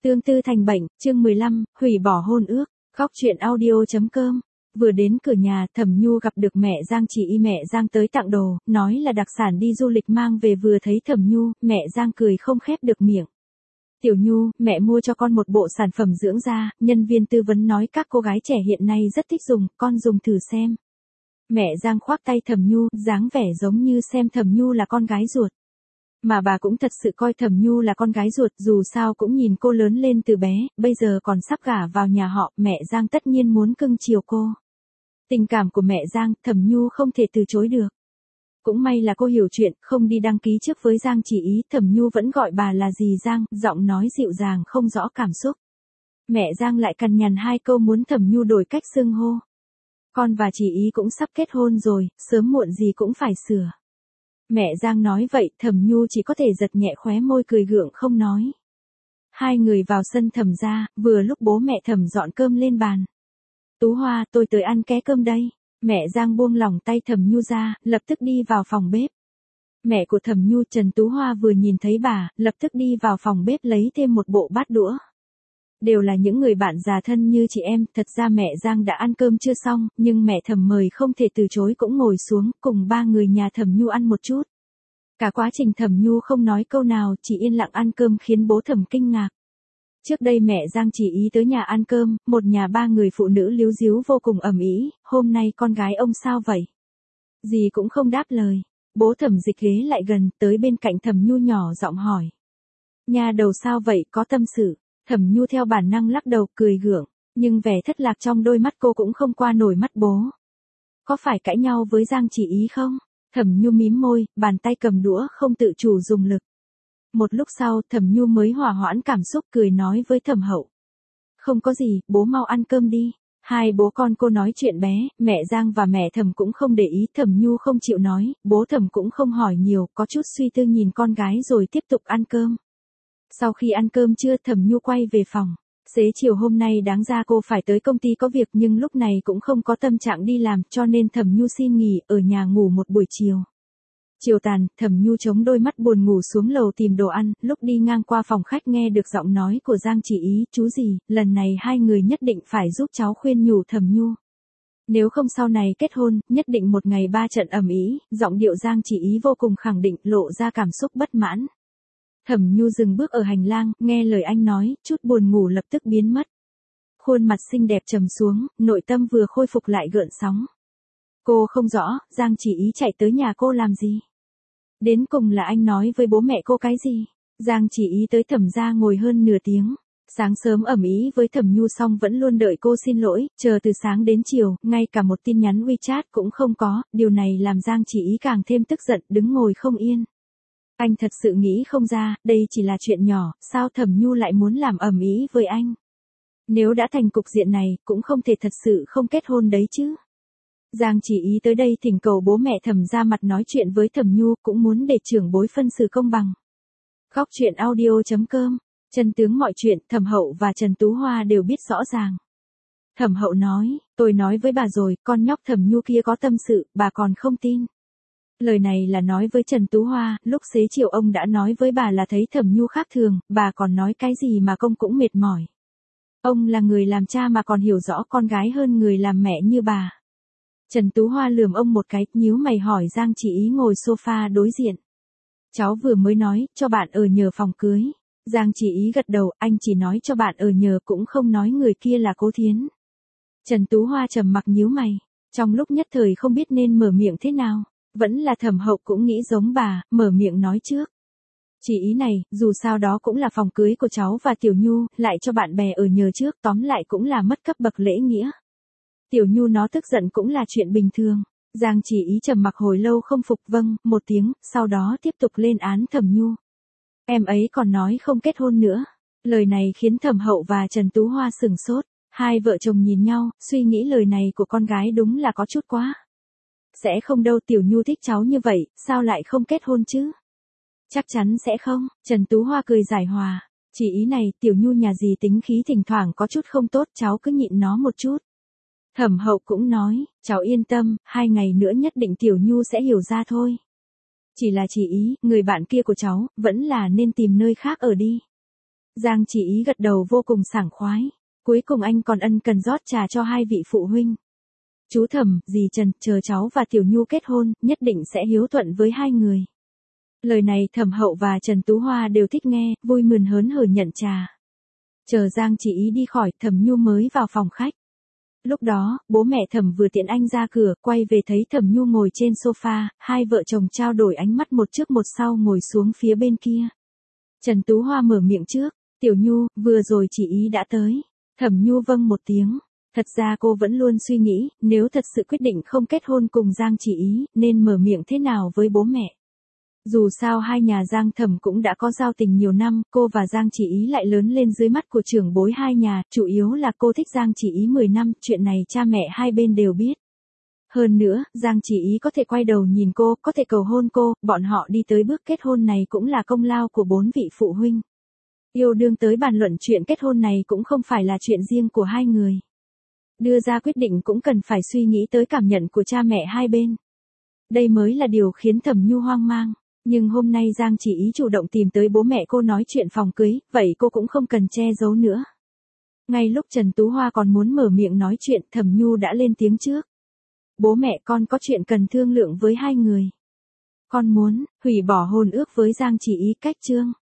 Tương tư thành bệnh, chương 15, hủy bỏ hôn ước, góc truyện audio.com. Vừa đến cửa nhà, Thẩm Nhu gặp được mẹ Giang Chỉ Y. Mẹ Giang tới tặng đồ, nói là đặc sản đi du lịch mang về. Vừa thấy Thẩm Nhu, mẹ Giang cười không khép được miệng. Tiểu Nhu, mẹ mua cho con một bộ sản phẩm dưỡng da, nhân viên tư vấn nói các cô gái trẻ hiện nay rất thích dùng, con dùng thử xem. Mẹ Giang khoác tay Thẩm Nhu, dáng vẻ giống như xem Thẩm Nhu là con gái ruột. Mà bà cũng thật sự coi Thẩm Nhu là con gái ruột, dù sao cũng nhìn cô lớn lên từ bé, bây giờ còn sắp gả vào nhà họ, mẹ Giang tất nhiên muốn cưng chiều cô. Tình cảm của mẹ Giang, Thẩm Nhu không thể từ chối được. Cũng may là cô hiểu chuyện, không đi đăng ký trước với Giang Chỉ Ý, Thẩm Nhu vẫn gọi bà là dì Giang, giọng nói dịu dàng không rõ cảm xúc. Mẹ Giang lại cằn nhằn hai câu muốn Thẩm Nhu đổi cách xưng hô. Con và Chỉ Ý cũng sắp kết hôn rồi, sớm muộn gì cũng phải sửa. Mẹ Giang nói vậy, Thẩm Nhu chỉ có thể giật nhẹ khóe môi cười gượng không nói. Hai người vào sân Thẩm gia, vừa lúc bố mẹ Thẩm dọn cơm lên bàn. Tú Hoa, tôi tới ăn ké cơm đây. Mẹ Giang buông lỏng tay Thẩm Nhu ra, lập tức đi vào phòng bếp. Mẹ của Thẩm Nhu, Trần Tú Hoa vừa nhìn thấy bà, lập tức đi vào phòng bếp lấy thêm một bộ bát đũa. Đều là những người bạn già thân như chị em, thật ra mẹ Giang đã ăn cơm chưa xong, nhưng mẹ Thẩm mời không thể từ chối cũng ngồi xuống, cùng ba người nhà Thẩm Nhu ăn một chút. Cả quá trình Thẩm Nhu không nói câu nào, chỉ yên lặng ăn cơm khiến bố Thẩm kinh ngạc. Trước đây mẹ Giang Chỉ Ý tới nhà ăn cơm, một nhà ba người phụ nữ líu díu vô cùng ầm ĩ, hôm nay con gái ông sao vậy? Dì cũng không đáp lời. Bố Thẩm dịch ghế lại gần, tới bên cạnh Thẩm Nhu nhỏ giọng hỏi. Nhà đầu sao vậy, có tâm sự? Thẩm Nhu theo bản năng lắc đầu cười gượng, nhưng vẻ thất lạc trong đôi mắt cô cũng không qua nổi mắt bố. Có phải cãi nhau với Giang Chỉ Ý không? Thẩm Nhu mím môi, bàn tay cầm đũa không tự chủ dùng lực. Một lúc sau, Thẩm Nhu mới hòa hoãn cảm xúc cười nói với Thẩm Hậu. Không có gì, bố mau ăn cơm đi. Hai bố con cô nói chuyện bé, mẹ Giang và mẹ Thẩm cũng không để ý, Thẩm Nhu không chịu nói, bố Thẩm cũng không hỏi nhiều, có chút suy tư nhìn con gái rồi tiếp tục ăn cơm. Sau khi ăn cơm trưa, Thẩm Nhu quay về phòng. Xế chiều hôm nay đáng ra cô phải tới công ty có việc nhưng lúc này cũng không có tâm trạng đi làm cho nên Thẩm Nhu xin nghỉ ở nhà ngủ một buổi chiều. Chiều tàn, Thẩm Nhu chống đôi mắt buồn ngủ xuống lầu tìm đồ ăn, lúc đi ngang qua phòng khách nghe được giọng nói của Giang Chỉ Ý, chú gì, lần này hai người nhất định phải giúp cháu khuyên nhủ Thẩm Nhu. Nếu không sau này kết hôn, nhất định một ngày ba trận ầm ĩ, giọng điệu Giang Chỉ Ý vô cùng khẳng định, lộ ra cảm xúc bất mãn. Thẩm Nhu dừng bước ở hành lang, nghe lời anh nói, chút buồn ngủ lập tức biến mất. Khuôn mặt xinh đẹp trầm xuống, nội tâm vừa khôi phục lại gợn sóng. Cô không rõ, Giang Chỉ Ý chạy tới nhà cô làm gì? Đến cùng là anh nói với bố mẹ cô cái gì? Giang Chỉ Ý tới Thẩm gia ngồi hơn nửa tiếng. Sáng sớm ầm ĩ với Thẩm Nhu xong vẫn luôn đợi cô xin lỗi, chờ từ sáng đến chiều, ngay cả một tin nhắn WeChat cũng không có, điều này làm Giang Chỉ Ý càng thêm tức giận, đứng ngồi không yên. Anh thật sự nghĩ không ra, đây chỉ là chuyện nhỏ, sao Thẩm Nhu lại muốn làm ầm ĩ với anh? Nếu đã thành cục diện này, cũng không thể thật sự không kết hôn đấy chứ. Giang Chỉ Ý tới đây thỉnh cầu bố mẹ Thẩm ra mặt nói chuyện với Thẩm Nhu, cũng muốn để trưởng bối phân xử công bằng. Góc truyện audio.com. Chân tướng mọi chuyện, Thẩm Hậu và Trần Tú Hoa đều biết rõ ràng. Thẩm Hậu nói, tôi nói với bà rồi, con nhóc Thẩm Nhu kia có tâm sự, bà còn không tin. Lời này là nói với Trần Tú Hoa, lúc xế chiều ông đã nói với bà là thấy Thẩm Nhu khác thường, bà còn nói cái gì mà công cũng mệt mỏi. Ông là người làm cha mà còn hiểu rõ con gái hơn người làm mẹ như bà. Trần Tú Hoa lườm ông một cái, nhíu mày hỏi Giang Chỉ Ý ngồi sofa đối diện. Cháu vừa mới nói, cho bạn ở nhờ phòng cưới. Giang Chỉ Ý gật đầu, anh chỉ nói cho bạn ở nhờ cũng không nói người kia là Cố Thiến. Trần Tú Hoa trầm mặc nhíu mày, trong lúc nhất thời không biết nên mở miệng thế nào. Vẫn là Thẩm Hậu cũng nghĩ giống bà, mở miệng nói trước. Chỉ ý này, dù sao đó cũng là phòng cưới của cháu và Tiểu Nhu, lại cho bạn bè ở nhờ trước, tóm lại cũng là mất cấp bậc lễ nghĩa. Tiểu Nhu nó tức giận cũng là chuyện bình thường. Giang Chỉ Ý trầm mặc hồi lâu không phục vâng, một tiếng, sau đó tiếp tục lên án Thẩm Nhu. Em ấy còn nói không kết hôn nữa. Lời này khiến Thẩm Hậu và Trần Tú Hoa sửng sốt. Hai vợ chồng nhìn nhau, suy nghĩ lời này của con gái đúng là có chút quá. Sẽ không đâu, Tiểu Nhu thích cháu như vậy, sao lại không kết hôn chứ? Chắc chắn sẽ không, Trần Tú Hoa cười giải hòa. Chỉ ý này, Tiểu Nhu nhà gì tính khí thỉnh thoảng có chút không tốt, cháu cứ nhịn nó một chút. Thẩm Hậu cũng nói, cháu yên tâm, 2 ngày nữa nhất định Tiểu Nhu sẽ hiểu ra thôi. Chỉ là Chỉ Ý, người bạn kia của cháu, vẫn là nên tìm nơi khác ở đi. Giang Chỉ Ý gật đầu vô cùng sảng khoái. Cuối cùng anh còn ân cần rót trà cho hai vị phụ huynh. Chú Thẩm, dì Trần, chờ cháu và Tiểu Nhu kết hôn, nhất định sẽ hiếu thuận với hai người. Lời này Thẩm Hậu và Trần Tú Hoa đều thích nghe, vui mừng hớn hở nhận trà. Chờ Giang Chỉ Ý đi khỏi, Thẩm Nhu mới vào phòng khách. Lúc đó, bố mẹ Thẩm vừa tiện anh ra cửa, quay về thấy Thẩm Nhu ngồi trên sofa, hai vợ chồng trao đổi ánh mắt một trước một sau ngồi xuống phía bên kia. Trần Tú Hoa mở miệng trước, Tiểu Nhu, vừa rồi Chỉ Ý đã tới. Thẩm Nhu vâng một tiếng. Thật ra cô vẫn luôn suy nghĩ, nếu thật sự quyết định không kết hôn cùng Giang Chỉ Ý, nên mở miệng thế nào với bố mẹ. Dù sao hai nhà Giang Thẩm cũng đã có giao tình nhiều năm, cô và Giang Chỉ Ý lại lớn lên dưới mắt của trưởng bối hai nhà, chủ yếu là cô thích Giang Chỉ Ý 10 năm, chuyện này cha mẹ hai bên đều biết. Hơn nữa, Giang Chỉ Ý có thể quay đầu nhìn cô, có thể cầu hôn cô, bọn họ đi tới bước kết hôn này cũng là công lao của 4 vị phụ huynh. Yêu đương tới bàn luận chuyện kết hôn này cũng không phải là chuyện riêng của hai người. Đưa ra quyết định cũng cần phải suy nghĩ tới cảm nhận của cha mẹ hai bên. Đây mới là điều khiến Thẩm Nhu hoang mang. Nhưng hôm nay Giang Chỉ Ý chủ động tìm tới bố mẹ cô nói chuyện phòng cưới, vậy cô cũng không cần che giấu nữa. Ngay lúc Trần Tú Hoa còn muốn mở miệng nói chuyện, Thẩm Nhu đã lên tiếng trước. Bố mẹ con có chuyện cần thương lượng với hai người. Con muốn hủy bỏ hôn ước với Giang Chỉ Ý cách chương.